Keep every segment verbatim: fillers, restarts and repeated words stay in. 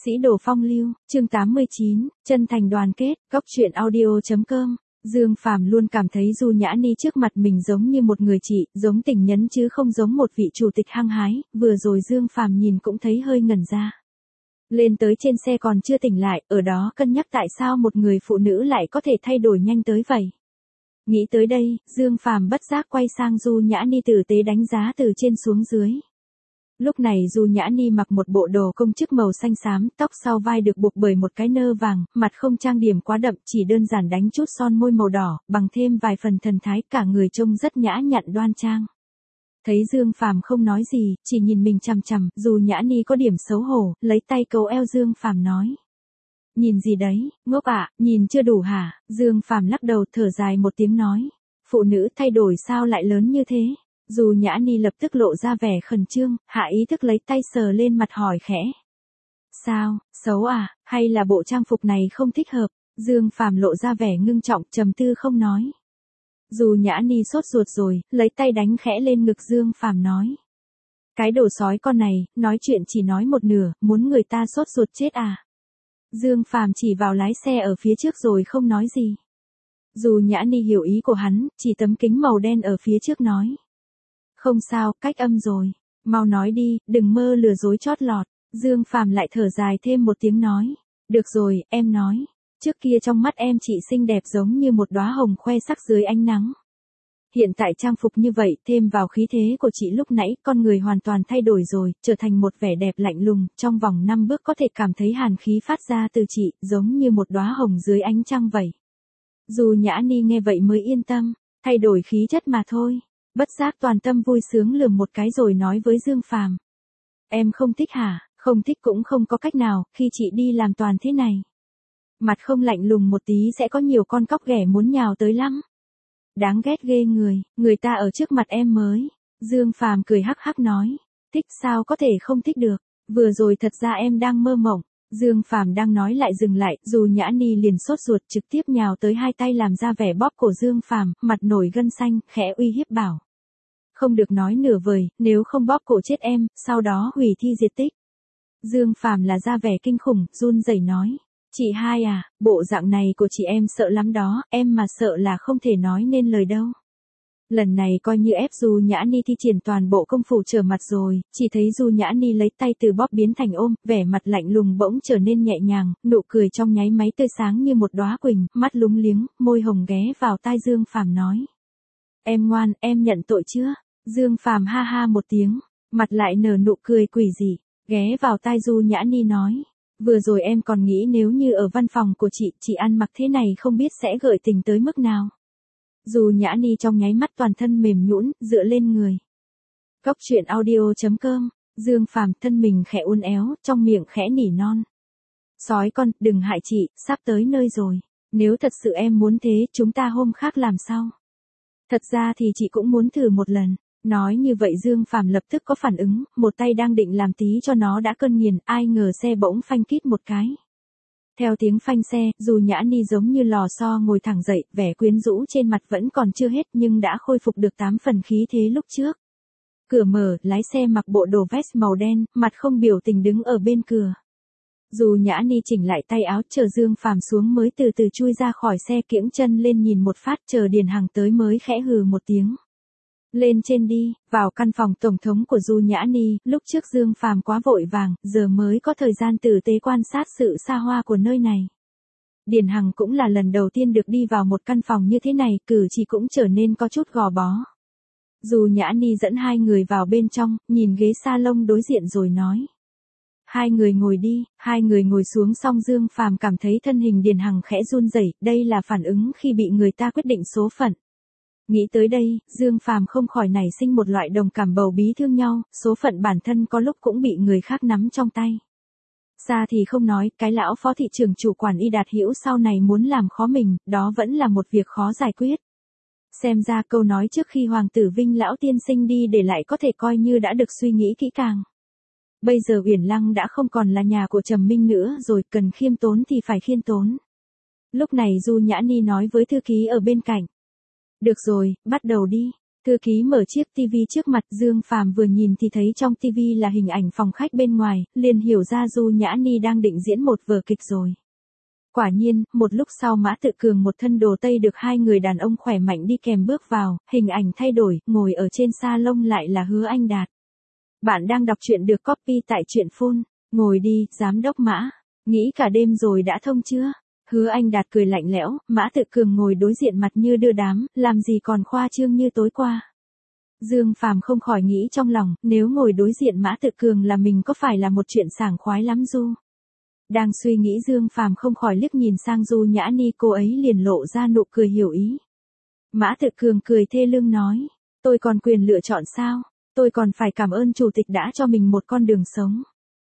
Sĩ đồ phong lưu, chương tám mươi chín, chân thành đoàn kết, góc truyện audio.com. Dương Phàm luôn cảm thấy Du Nhã Ni trước mặt mình giống như một người chị, giống tình nhân chứ không giống một vị chủ tịch hăng hái, vừa rồi Dương Phàm nhìn cũng thấy hơi ngẩn ra. Lên tới trên xe còn chưa tỉnh lại, ở đó cân nhắc tại sao một người phụ nữ lại có thể thay đổi nhanh tới vậy. Nghĩ tới đây, Dương Phàm bất giác quay sang Du Nhã Ni tử tế đánh giá từ trên xuống dưới. Lúc này Du Nhã Ni mặc một bộ đồ công chức màu xanh xám, tóc sau vai được buộc bởi một cái nơ vàng, mặt không trang điểm quá đậm, chỉ đơn giản đánh chút son môi màu đỏ, bằng thêm vài phần thần thái, cả người trông rất nhã nhặn đoan trang. Thấy Dương Phàm không nói gì, chỉ nhìn mình chằm chằm, Du Nhã Ni có điểm xấu hổ, lấy tay cấu eo Dương Phàm nói: "Nhìn gì đấy, ngốc ạ, nhìn chưa đủ hả?" Dương Phàm lắc đầu thở dài một tiếng nói: "Phụ nữ thay đổi sao lại lớn như thế?" Du Nhã Ni lập tức lộ ra vẻ khẩn trương, hạ ý thức lấy tay sờ lên mặt hỏi khẽ: "Sao, xấu à, hay là bộ trang phục này không thích hợp?" Dương Phàm lộ ra vẻ ngưng trọng, trầm tư không nói. Du Nhã Ni sốt ruột rồi, lấy tay đánh khẽ lên ngực Dương Phàm nói: "Cái đồ sói con này, nói chuyện chỉ nói một nửa, muốn người ta sốt ruột chết à?" Dương Phàm chỉ vào lái xe ở phía trước rồi không nói gì. Du Nhã Ni hiểu ý của hắn, chỉ tấm kính màu đen ở phía trước nói: "Không sao, cách âm rồi, mau nói đi, đừng mơ lừa dối chót lọt." Dương Phàm lại thở dài thêm một tiếng nói: "Được rồi, em nói, trước kia trong mắt em chị xinh đẹp giống như một đóa hồng khoe sắc dưới ánh nắng. Hiện tại trang phục như vậy, thêm vào khí thế của chị lúc nãy, con người hoàn toàn thay đổi rồi, trở thành một vẻ đẹp lạnh lùng, trong vòng năm bước có thể cảm thấy hàn khí phát ra từ chị, giống như một đóa hồng dưới ánh trăng vậy." Du Nhã Ni nghe vậy mới yên tâm, thay đổi khí chất mà thôi. Bất giác toàn tâm vui sướng lườm một cái rồi nói với Dương Phàm: "Em không thích hả?" "Không thích cũng không có cách nào, khi chị đi làm toàn thế này. Mặt không lạnh lùng một tí sẽ có nhiều con cóc ghẻ muốn nhào tới lắm. Đáng ghét ghê người, người ta ở trước mặt em mới." Dương Phàm cười hắc hắc nói: "Thích sao có thể không thích được, vừa rồi thật ra em đang mơ mộng." Dương Phàm đang nói lại dừng lại, Du Nhã Ni liền sốt ruột trực tiếp nhào tới hai tay làm ra vẻ bóp cổ Dương Phàm, mặt nổi gân xanh, khẽ uy hiếp bảo: "Không được nói nửa vời, nếu không bóp cổ chết em, sau đó hủy thi diệt tích." Dương Phàm là ra vẻ kinh khủng, run rẩy nói: "Chị hai à, bộ dạng này của chị em sợ lắm đó, em mà sợ là không thể nói nên lời đâu." Lần này coi như ép Du Nhã Ni thi triển toàn bộ công phu trở mặt rồi, chỉ thấy Du Nhã Ni lấy tay từ bóp biến thành ôm, vẻ mặt lạnh lùng bỗng trở nên nhẹ nhàng, nụ cười trong nháy máy tươi sáng như một đóa quỳnh, mắt lúng liếng, môi hồng ghé vào tai Dương Phàm nói: "Em ngoan, em nhận tội chưa?" Dương Phàm ha ha một tiếng, mặt lại nở nụ cười quỷ dị, ghé vào tai Du Nhã Ni nói: "Vừa rồi em còn nghĩ nếu như ở văn phòng của chị, chị ăn mặc thế này không biết sẽ gợi tình tới mức nào." Du Nhã Ni trong nháy mắt toàn thân mềm nhũn, dựa lên người. Góc truyện audio.com. Dương Phàm thân mình khẽ uốn éo, trong miệng khẽ nỉ non: "Sói con, đừng hại chị, sắp tới nơi rồi. Nếu thật sự em muốn thế, chúng ta hôm khác làm sao? Thật ra thì chị cũng muốn thử một lần." Nói như vậy Dương Phàm lập tức có phản ứng, một tay đang định làm tí cho nó đã cơn nghiền, ai ngờ xe bỗng phanh kít một cái. Theo tiếng phanh xe, Du Nhã Ni giống như lò xo ngồi thẳng dậy, vẻ quyến rũ trên mặt vẫn còn chưa hết nhưng đã khôi phục được tám phần khí thế lúc trước. Cửa mở, lái xe mặc bộ đồ vest màu đen, mặt không biểu tình đứng ở bên cửa. Du Nhã Ni chỉnh lại tay áo, chờ Dương Phàm xuống mới từ từ chui ra khỏi xe, kiễng chân lên nhìn một phát, chờ Điền Hằng tới mới khẽ hừ một tiếng: "Lên trên đi." Vào căn phòng tổng thống của Du Nhã Ni, lúc trước Dương Phàm quá vội vàng, giờ mới có thời gian tử tế quan sát sự xa hoa của nơi này. Điền Hằng cũng là lần đầu tiên được đi vào một căn phòng như thế này, cử chỉ cũng trở nên có chút gò bó. Du Nhã Ni dẫn hai người vào bên trong, nhìn ghế salon đối diện rồi nói: "Hai người ngồi đi." Hai người ngồi xuống xong Dương Phàm cảm thấy thân hình Điền Hằng khẽ run rẩy, đây là phản ứng khi bị người ta quyết định số phận. Nghĩ tới đây, Dương Phàm không khỏi nảy sinh một loại đồng cảm bầu bí thương nhau, số phận bản thân có lúc cũng bị người khác nắm trong tay. Xa thì không nói, cái lão phó thị trưởng chủ quản Y Đạt Hữu sau này muốn làm khó mình, đó vẫn là một việc khó giải quyết. Xem ra câu nói trước khi Hoàng tử Vinh lão tiên sinh đi để lại có thể coi như đã được suy nghĩ kỹ càng. Bây giờ Uyển Lăng đã không còn là nhà của Trầm Minh nữa rồi, cần khiêm tốn thì phải khiêm tốn. Lúc này Du Nhã Ni nói với thư ký ở bên cạnh: "Được rồi, bắt đầu đi." Thư ký mở chiếc tivi trước mặt, Dương Phàm vừa nhìn thì thấy trong tivi là hình ảnh phòng khách bên ngoài, liền hiểu ra Du Nhã Ni đang định diễn một vở kịch rồi. Quả nhiên, một lúc sau Mã Tự Cường một thân đồ tây được hai người đàn ông khỏe mạnh đi kèm bước vào, hình ảnh thay đổi, ngồi ở trên salon lại là Hứa Anh Đạt. Bạn đang đọc truyện được copy tại truyện phun, ngồi đi, giám đốc Mã, nghĩ cả đêm rồi đã thông chưa? Hứa Anh Đạt cười lạnh lẽo, Mã Tự Cường ngồi đối diện mặt như đưa đám, làm gì còn khoa trương như tối qua. Dương Phàm không khỏi nghĩ trong lòng, nếu ngồi đối diện Mã Tự Cường là mình có phải là một chuyện sảng khoái lắm du. Đang suy nghĩ Dương Phàm không khỏi liếc nhìn sang Du Nhã Ni, cô ấy liền lộ ra nụ cười hiểu ý. Mã Tự Cường cười thê lương nói, tôi còn quyền lựa chọn sao, tôi còn phải cảm ơn chủ tịch đã cho mình một con đường sống.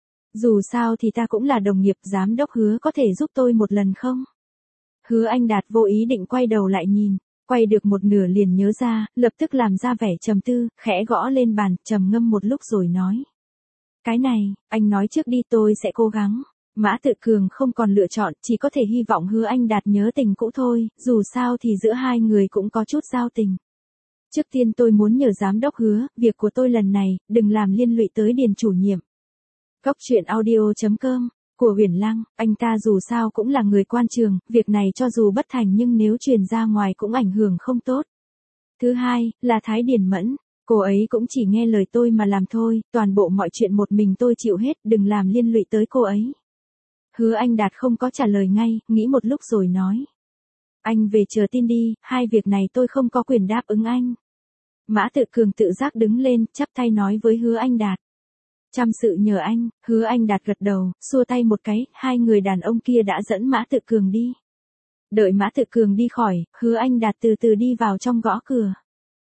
Dù sao thì ta cũng là đồng nghiệp, giám đốc Hứa có thể giúp tôi một lần không? Hứa Anh Đạt vô ý định quay đầu lại nhìn, quay được một nửa liền nhớ ra, lập tức làm ra vẻ trầm tư, khẽ gõ lên bàn, trầm ngâm một lúc rồi nói. Cái này, anh nói trước đi, tôi sẽ cố gắng. Mã Tự Cường không còn lựa chọn, chỉ có thể hy vọng Hứa Anh Đạt nhớ tình cũ thôi, dù sao thì giữa hai người cũng có chút giao tình. Trước tiên tôi muốn nhờ giám đốc Hứa, việc của tôi lần này, đừng làm liên lụy tới Điền chủ nhiệm. Góc truyện audio chấm com, của Huyền Lăng, anh ta dù sao cũng là người quan trường, việc này cho dù bất thành nhưng nếu truyền ra ngoài cũng ảnh hưởng không tốt. Thứ hai, là Thái Điền Mẫn, cô ấy cũng chỉ nghe lời tôi mà làm thôi, toàn bộ mọi chuyện một mình tôi chịu hết, đừng làm liên lụy tới cô ấy. Hứa Anh Đạt không có trả lời ngay, nghĩ một lúc rồi nói. Anh về chờ tin đi, hai việc này tôi không có quyền đáp ứng anh. Mã Tự Cường tự giác đứng lên, chắp tay nói với Hứa Anh Đạt. Chăm sự nhờ anh, Hứa Anh Đạt gật đầu, xua tay một cái, hai người đàn ông kia đã dẫn Mã Tự Cường đi. Đợi Mã Tự Cường đi khỏi, Hứa Anh Đạt từ từ đi vào trong gõ cửa.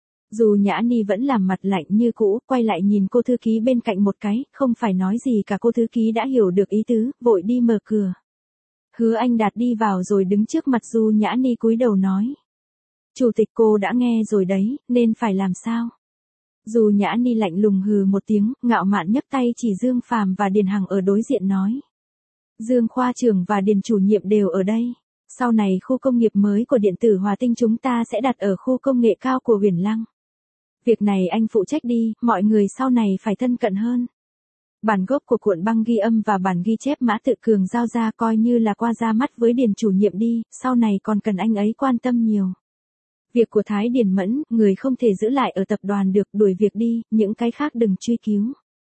Dù Nhã Ni vẫn làm mặt lạnh như cũ, quay lại nhìn cô thư ký bên cạnh một cái, không phải nói gì cả, cô thư ký đã hiểu được ý tứ, vội đi mở cửa. Hứa Anh Đạt đi vào rồi đứng trước mặt Du Nhã Ni cúi đầu nói. Chủ tịch cô đã nghe rồi đấy, nên phải làm sao? Dù Nhã Ni lạnh lùng hừ một tiếng, ngạo mạn nhấc tay chỉ Dương Phàm và Điền Hằng ở đối diện nói. Dương khoa trưởng và Điền chủ nhiệm đều ở đây. Sau này khu công nghiệp mới của điện tử Hòa Tinh chúng ta sẽ đặt ở khu công nghệ cao của Huyền Lăng. Việc này anh phụ trách đi, mọi người sau này phải thân cận hơn. Bản gốc của cuộn băng ghi âm và bản ghi chép Mã Tự Cường giao ra coi như là qua ra mắt với Điền chủ nhiệm đi, sau này còn cần anh ấy quan tâm nhiều. Việc của Thái Điền Mẫn, người không thể giữ lại ở tập đoàn được, đuổi việc đi, những cái khác đừng truy cứu.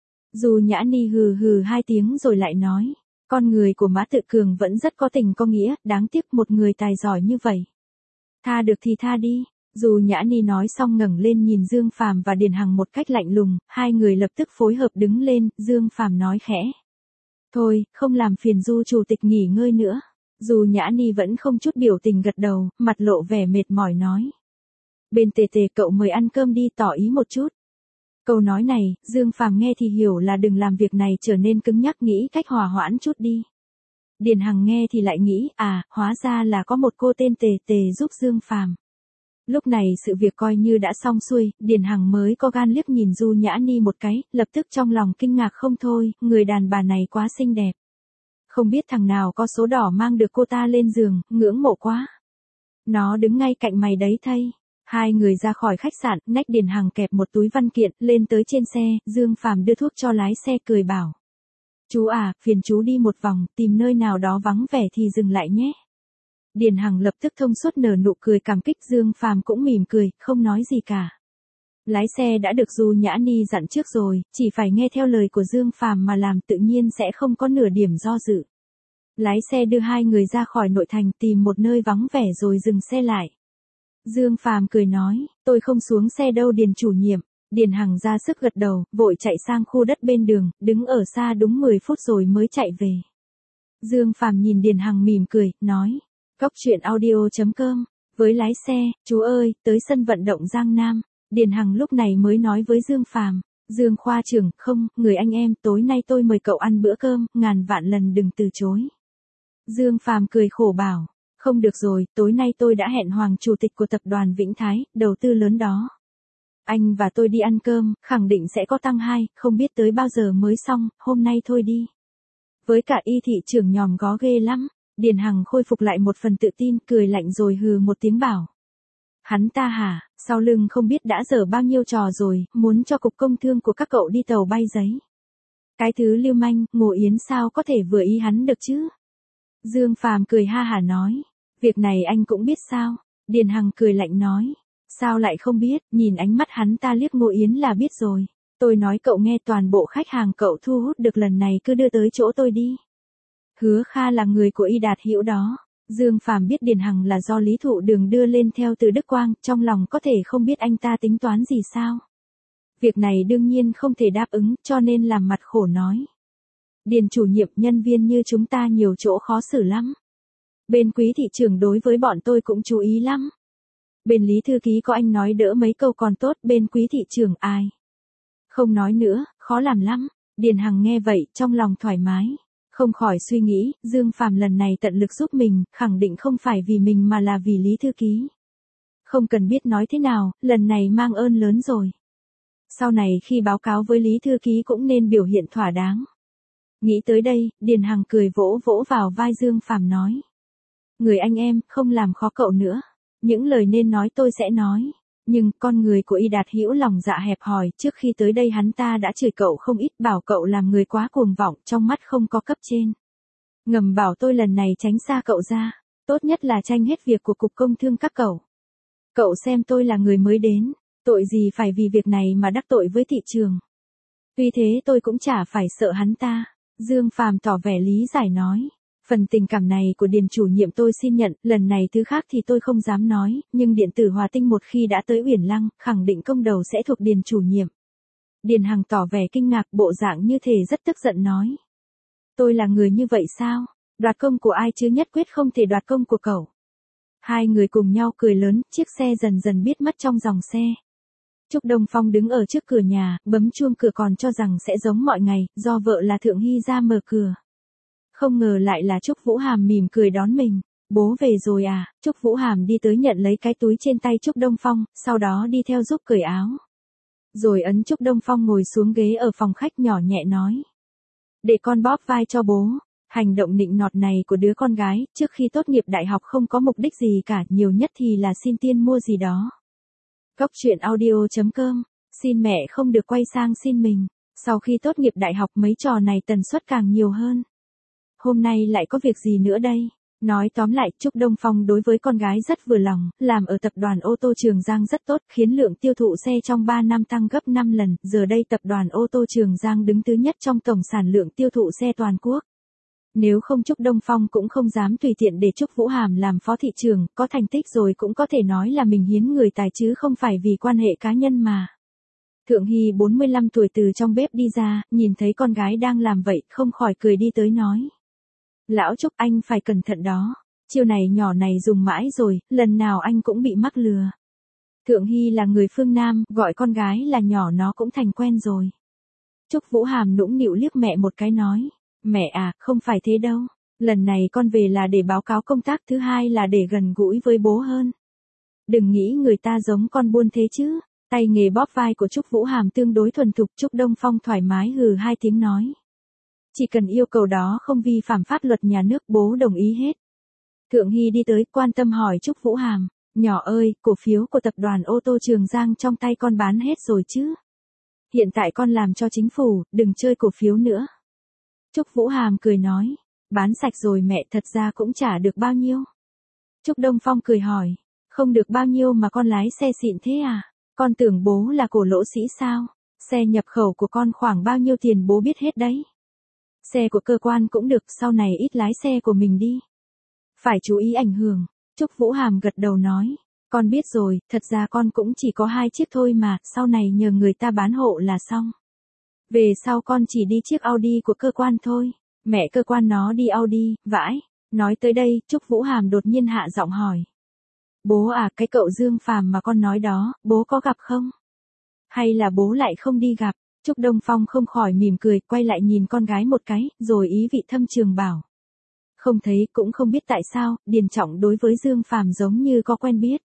Dù Nhã Ni hừ hừ hai tiếng rồi lại nói, con người của Mã Tự Cường vẫn rất có tình có nghĩa, đáng tiếc một người tài giỏi như vậy. Tha được thì tha đi. Dù Nhã Ni nói xong ngẩng lên nhìn Dương Phàm và Điền Hằng một cách lạnh lùng, hai người lập tức phối hợp đứng lên, Dương Phàm nói khẽ. Thôi, không làm phiền Du chủ tịch nghỉ ngơi nữa. Dù Nhã Ni vẫn không chút biểu tình gật đầu, mặt lộ vẻ mệt mỏi nói. Bên tề tề cậu mời ăn cơm đi, tỏ ý một chút. Câu nói này, Dương Phàm nghe thì hiểu là đừng làm việc này trở nên cứng nhắc, nghĩ cách hòa hoãn chút đi. Điền Hằng nghe thì lại nghĩ, à, hóa ra là có một cô tên tề tề giúp Dương Phàm. Lúc này sự việc coi như đã xong xuôi, Điền Hằng mới có gan liếc nhìn Du Nhã Ni một cái, lập tức trong lòng kinh ngạc không thôi, người đàn bà này quá xinh đẹp. Không biết thằng nào có số đỏ mang được cô ta lên giường, ngưỡng mộ quá. Nó đứng ngay cạnh mày đấy thây. Hai người ra khỏi khách sạn, nách Điền Hằng kẹp một túi văn kiện, lên tới trên xe, Dương Phàm đưa thuốc cho lái xe cười bảo. Chú à, phiền chú đi một vòng, tìm nơi nào đó vắng vẻ thì dừng lại nhé. Điền Hằng lập tức thông suốt nở nụ cười cảm kích, Dương Phàm cũng mỉm cười, không nói gì cả. Lái xe đã được Du Nhã Ni dặn trước rồi, chỉ phải nghe theo lời của Dương Phàm mà làm, tự nhiên sẽ không có nửa điểm do dự. Lái xe đưa hai người ra khỏi nội thành, tìm một nơi vắng vẻ rồi dừng xe lại. Dương Phàm cười nói, tôi không xuống xe đâu Điền chủ nhiệm. Điền Hằng ra sức gật đầu, vội chạy sang khu đất bên đường, đứng ở xa đúng mười phút rồi mới chạy về. Dương Phàm nhìn Điền Hằng mỉm cười, nói. Góc truyện audio chấm com, với lái xe, chú ơi, tới sân vận động Giang Nam. Điền Hằng lúc này mới nói với Dương Phàm, Dương khoa trưởng, không, người anh em, tối nay tôi mời cậu ăn bữa cơm, ngàn vạn lần đừng từ chối. Dương Phàm cười khổ bảo, không được rồi, tối nay tôi đã hẹn Hoàng chủ tịch của tập đoàn Vĩnh Thái, đầu tư lớn đó. Anh và tôi đi ăn cơm, khẳng định sẽ có tăng hai, không biết tới bao giờ mới xong, hôm nay thôi đi. Với cả Y thị trưởng nhòm gó ghê lắm. Điền Hằng khôi phục lại một phần tự tin, cười lạnh rồi hừ một tiếng bảo. Hắn ta hả, sau lưng không biết đã dở bao nhiêu trò rồi, muốn cho cục công thương của các cậu đi tàu bay giấy. Cái thứ lưu manh, Ngô Yến sao có thể vừa ý hắn được chứ? Dương Phàm cười ha hả nói, việc này anh cũng biết sao? Điền Hằng cười lạnh nói, sao lại không biết, nhìn ánh mắt hắn ta liếc Ngô Yến là biết rồi. Tôi nói cậu nghe, toàn bộ khách hàng cậu thu hút được lần này cứ đưa tới chỗ tôi đi. Hứa Kha là người của Y Đạt Hữu đó. Dương Phàm biết Điền Hằng là do Lý Thụ Đường đưa lên theo từ Đức Quang, trong lòng có thể không biết anh ta tính toán gì sao. Việc này đương nhiên không thể đáp ứng, cho nên làm mặt khổ nói. Điền chủ nhiệm, nhân viên như chúng ta nhiều chỗ khó xử lắm. Bên quý thị trưởng đối với bọn tôi cũng chú ý lắm. Bên Lý thư ký có anh nói đỡ mấy câu còn tốt, bên quý thị trưởng ai? Không nói nữa, khó làm lắm. Điền Hằng nghe vậy, trong lòng thoải mái. Không khỏi suy nghĩ, Dương Phàm lần này tận lực giúp mình, khẳng định không phải vì mình mà là vì Lý thư ký. Không cần biết nói thế nào, lần này mang ơn lớn rồi. Sau này khi báo cáo với Lý thư ký cũng nên biểu hiện thỏa đáng. Nghĩ tới đây, Điền Hằng cười vỗ vỗ vào vai Dương Phàm nói. Người anh em, không làm khó cậu nữa. Những lời nên nói tôi sẽ nói. Nhưng, con người của Y Đạt Hữu lòng dạ hẹp hòi, trước khi tới đây hắn ta đã chửi cậu không ít, bảo cậu làm người quá cuồng vọng, trong mắt không có cấp trên. Ngầm bảo tôi lần này tránh xa cậu ra, tốt nhất là tranh hết việc của cục công thương các cậu. Cậu xem tôi là người mới đến, tội gì phải vì việc này mà đắc tội với thị trường. Tuy thế tôi cũng chả phải sợ hắn ta. Dương Phàm tỏ vẻ lý giải nói. Phần tình cảm này của Điền chủ nhiệm tôi xin nhận, lần này thứ khác thì tôi không dám nói, nhưng điện tử Hòa Tinh một khi đã tới Uyển Lăng, khẳng định công đầu sẽ thuộc Điền chủ nhiệm. Điền Hằng tỏ vẻ kinh ngạc, bộ dạng như thể rất tức giận nói. Tôi là người như vậy sao? Đoạt công của ai chứ, nhất quyết không thể đoạt công của cậu. Hai người cùng nhau cười lớn, chiếc xe dần dần biết mất trong dòng xe. Trúc Đông Phong đứng ở trước cửa nhà, bấm chuông cửa còn cho rằng sẽ giống mọi ngày, do vợ là Thượng Hy ra mở cửa. Không ngờ lại là Trúc Vũ Hàm mỉm cười đón mình. Bố về rồi à? Trúc Vũ Hàm đi tới nhận lấy cái túi trên tay Trúc Đông Phong, sau đó đi theo giúp cởi áo. Rồi ấn Trúc Đông Phong ngồi xuống ghế ở phòng khách, nhỏ nhẹ nói. Để con bóp vai cho bố. Hành động nịnh nọt này của đứa con gái, trước khi tốt nghiệp đại học không có mục đích gì cả, nhiều nhất thì là xin tiên mua gì đó. Cóc truyện audio chấm com, xin mẹ không được quay sang xin mình. Sau khi tốt nghiệp đại học mấy trò này tần suất càng nhiều hơn. Hôm nay lại có việc gì nữa đây? Nói tóm lại, Trúc Đông Phong đối với con gái rất vừa lòng, làm ở tập đoàn ô tô Trường Giang rất tốt, khiến lượng tiêu thụ xe trong ba năm tăng gấp năm lần, giờ đây tập đoàn ô tô Trường Giang đứng thứ nhất trong tổng sản lượng tiêu thụ xe toàn quốc. Nếu không Trúc Đông Phong cũng không dám tùy tiện để Trúc Vũ Hàm làm phó thị trưởng, có thành tích rồi cũng có thể nói là mình hiến người tài chứ không phải vì quan hệ cá nhân mà. Thượng Hy bốn mươi lăm tuổi từ trong bếp đi ra, nhìn thấy con gái đang làm vậy, không khỏi cười đi tới nói. Lão Trúc, anh phải cẩn thận đó. Chiêu này nhỏ này dùng mãi rồi, lần nào anh cũng bị mắc lừa. Thượng Hy là người phương Nam, gọi con gái là nhỏ nó cũng thành quen rồi. Trúc Vũ Hàm nũng nịu liếc mẹ một cái nói. Mẹ à, không phải thế đâu. Lần này con về là để báo cáo công tác, thứ hai là để gần gũi với bố hơn. Đừng nghĩ người ta giống con buôn thế chứ. Tay nghề bóp vai của Trúc Vũ Hàm tương đối thuần thục, Trúc Đông Phong thoải mái hừ hai tiếng nói. Chỉ cần yêu cầu đó không vi phạm pháp luật nhà nước, bố đồng ý hết. Thượng Hy đi tới, quan tâm hỏi Trúc Vũ Hàm. Nhỏ ơi, cổ phiếu của tập đoàn ô tô Trường Giang trong tay con bán hết rồi chứ? Hiện tại con làm cho chính phủ, đừng chơi cổ phiếu nữa. Trúc Vũ Hàm cười nói. Bán sạch rồi mẹ, thật ra cũng chả được bao nhiêu. Trúc Đông Phong cười hỏi. Không được bao nhiêu mà con lái xe xịn thế à? Con tưởng bố là cổ lỗ sĩ sao? Xe nhập khẩu của con khoảng bao nhiêu tiền bố biết hết đấy. Xe của cơ quan cũng được, sau này ít lái xe của mình đi. Phải chú ý ảnh hưởng. Trúc Vũ Hàm gật đầu nói. Con biết rồi, thật ra con cũng chỉ có hai chiếc thôi mà, sau này nhờ người ta bán hộ là xong. Về sau con chỉ đi chiếc Audi của cơ quan thôi. Mẹ cơ quan nó đi Audi, vãi. Nói tới đây, Trúc Vũ Hàm đột nhiên hạ giọng hỏi. Bố à, cái cậu Dương Phàm mà con nói đó, bố có gặp không? Hay là bố lại không đi gặp? Trúc Đông Phong không khỏi mỉm cười, quay lại nhìn con gái một cái, rồi ý vị thâm trường bảo. Không thấy, cũng không biết tại sao, Điền Trọng đối với Dương Phàm giống như có quen biết.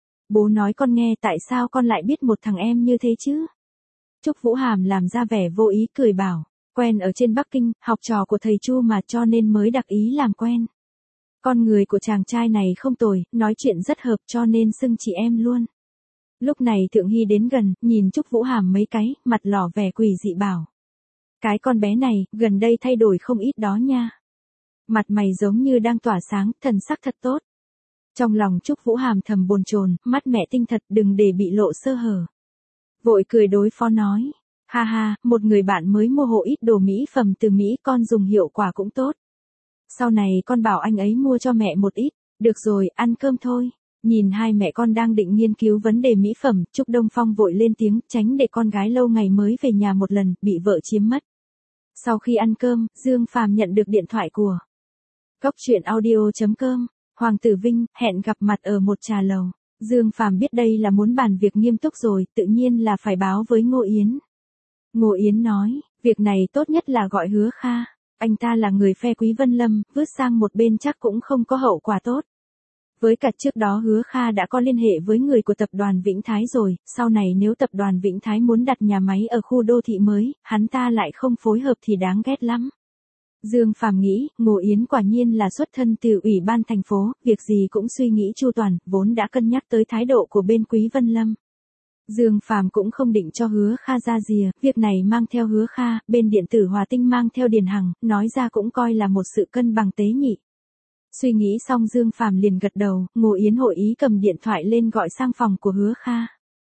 Bố nói con nghe, tại sao con lại biết một thằng em như thế chứ? Trúc Vũ Hàm làm ra vẻ vô ý cười bảo, quen ở trên Bắc Kinh, học trò của thầy Chu mà, cho nên mới đặc ý làm quen. Con người của chàng trai này không tồi, nói chuyện rất hợp cho nên xưng chị em luôn. Lúc này Thượng Hy đến gần, nhìn Trúc Vũ Hàm mấy cái, mặt lỏ vẻ quỷ dị bảo. Cái con bé này, gần đây thay đổi không ít đó nha. Mặt mày giống như đang tỏa sáng, thần sắc thật tốt. Trong lòng Trúc Vũ Hàm thầm bồn chồn, mắt mẹ tinh thật đừng để bị lộ sơ hở. Vội cười đối phó nói. Ha ha, một người bạn mới mua hộ ít đồ mỹ phẩm từ Mỹ con dùng hiệu quả cũng tốt. Sau này con bảo anh ấy mua cho mẹ một ít. Được rồi, ăn cơm thôi. Nhìn hai mẹ con đang định nghiên cứu vấn đề mỹ phẩm, Trúc Đông Phong vội lên tiếng, tránh để con gái lâu ngày mới về nhà một lần, bị vợ chiếm mất. Sau khi ăn cơm, Dương Phàm nhận được điện thoại của Cốc truyện audio chấm com, Hoàng Tử Vinh, hẹn gặp mặt ở một trà lầu. Dương Phàm biết đây là muốn bàn việc nghiêm túc rồi, tự nhiên là phải báo với Ngô Yến. Ngô Yến nói, việc này tốt nhất là gọi Hứa Kha. Anh ta là người phe Quý Vân Lâm, vứt sang một bên chắc cũng không có hậu quả tốt. Với cả trước đó Hứa Kha đã có liên hệ với người của tập đoàn Vĩnh Thái rồi, sau này nếu tập đoàn Vĩnh Thái muốn đặt nhà máy ở khu đô thị mới, hắn ta lại không phối hợp thì đáng ghét lắm. Dương Phàm nghĩ, Ngô Yến quả nhiên là xuất thân từ ủy ban thành phố, việc gì cũng suy nghĩ chu toàn, vốn đã cân nhắc tới thái độ của bên Quý Vân Lâm. Dương Phàm cũng không định cho Hứa Kha ra rìa, việc này mang theo Hứa Kha, bên điện tử Hòa Tinh mang theo Điền Hằng, nói ra cũng coi là một sự cân bằng tế nhị. Suy nghĩ xong Dương Phàm liền gật đầu, Ngô Yến hội ý cầm điện thoại lên gọi sang phòng của Hứa Kha.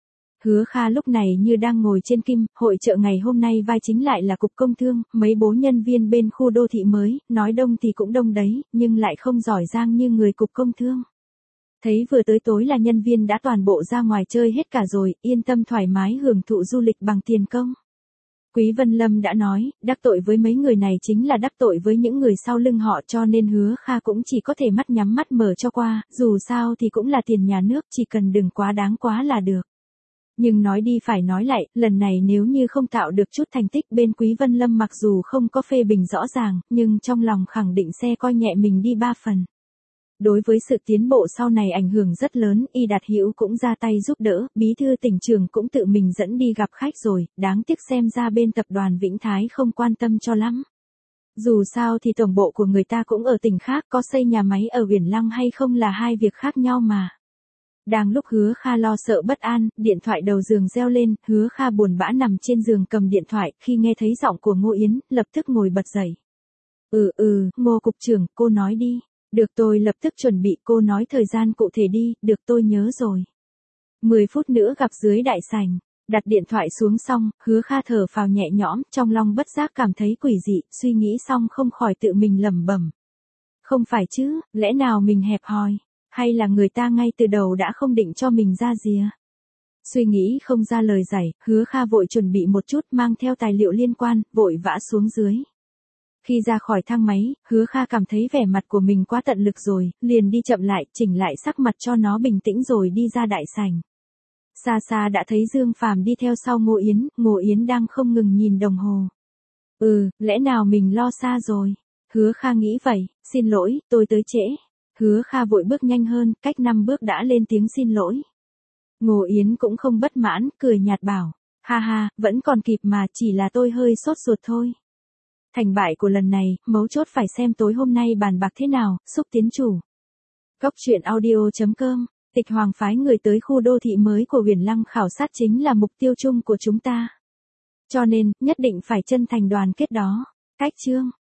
Hứa Kha lúc này như đang ngồi trên kim, hội chợ ngày hôm nay vai chính lại là cục công thương, mấy bố nhân viên bên khu đô thị mới, nói đông thì cũng đông đấy, nhưng lại không giỏi giang như người cục công thương. Thấy vừa tới tối là nhân viên đã toàn bộ ra ngoài chơi hết cả rồi, yên tâm thoải mái hưởng thụ du lịch bằng tiền công. Quý Vân Lâm đã nói, đắc tội với mấy người này chính là đắc tội với những người sau lưng họ cho nên Hứa Kha cũng chỉ có thể mắt nhắm mắt mở cho qua, dù sao thì cũng là tiền nhà nước, chỉ cần đừng quá đáng quá là được. Nhưng nói đi phải nói lại, lần này nếu như không tạo được chút thành tích bên Quý Vân Lâm mặc dù không có phê bình rõ ràng, nhưng trong lòng khẳng định sẽ coi nhẹ mình đi ba phần. Đối với sự tiến bộ sau này ảnh hưởng rất lớn, Y Đạt Hữu cũng ra tay giúp đỡ, bí thư tỉnh trưởng cũng tự mình dẫn đi gặp khách rồi, đáng tiếc xem ra bên tập đoàn Vĩnh Thái không quan tâm cho lắm. Dù sao thì tổng bộ của người ta cũng ở tỉnh khác, có xây nhà máy ở Uyển Lăng hay không là hai việc khác nhau mà. Đang lúc Hứa Kha lo sợ bất an, điện thoại đầu giường reo lên, Hứa Kha buồn bã nằm trên giường cầm điện thoại, khi nghe thấy giọng của Ngô Yến, lập tức ngồi bật dậy. Ừ ừ, Ngô cục trưởng, cô nói đi. Được tôi lập tức chuẩn bị, cô nói thời gian cụ thể đi, được tôi nhớ rồi. mười phút nữa gặp dưới đại sảnh, đặt điện thoại xuống xong, Hứa Kha thở phào nhẹ nhõm, trong lòng bất giác cảm thấy quỷ dị, suy nghĩ xong không khỏi tự mình lẩm bẩm. Không phải chứ, lẽ nào mình hẹp hòi, hay là người ta ngay từ đầu đã không định cho mình ra rìa. Suy nghĩ không ra lời giải, Hứa Kha vội chuẩn bị một chút mang theo tài liệu liên quan, vội vã xuống dưới. Khi ra khỏi thang máy, Hứa Kha cảm thấy vẻ mặt của mình quá tận lực rồi, liền đi chậm lại, chỉnh lại sắc mặt cho nó bình tĩnh rồi đi ra đại sảnh. Xa xa đã thấy Dương Phàm đi theo sau Ngô Yến, Ngô Yến đang không ngừng nhìn đồng hồ. Ừ, lẽ nào mình lo xa rồi? Hứa Kha nghĩ vậy, xin lỗi, tôi tới trễ. Hứa Kha vội bước nhanh hơn, cách năm bước đã lên tiếng xin lỗi. Ngô Yến cũng không bất mãn, cười nhạt bảo, ha ha, vẫn còn kịp mà, chỉ là tôi hơi sốt ruột thôi. Thành bại của lần này, mấu chốt phải xem tối hôm nay bàn bạc thế nào, xúc tiến chủ. Cốc truyện audio chấm com, Tịch Hoàng phái người tới khu đô thị mới của Uyển Lăng khảo sát chính là mục tiêu chung của chúng ta. Cho nên, nhất định phải chân thành đoàn kết đó. Cách chương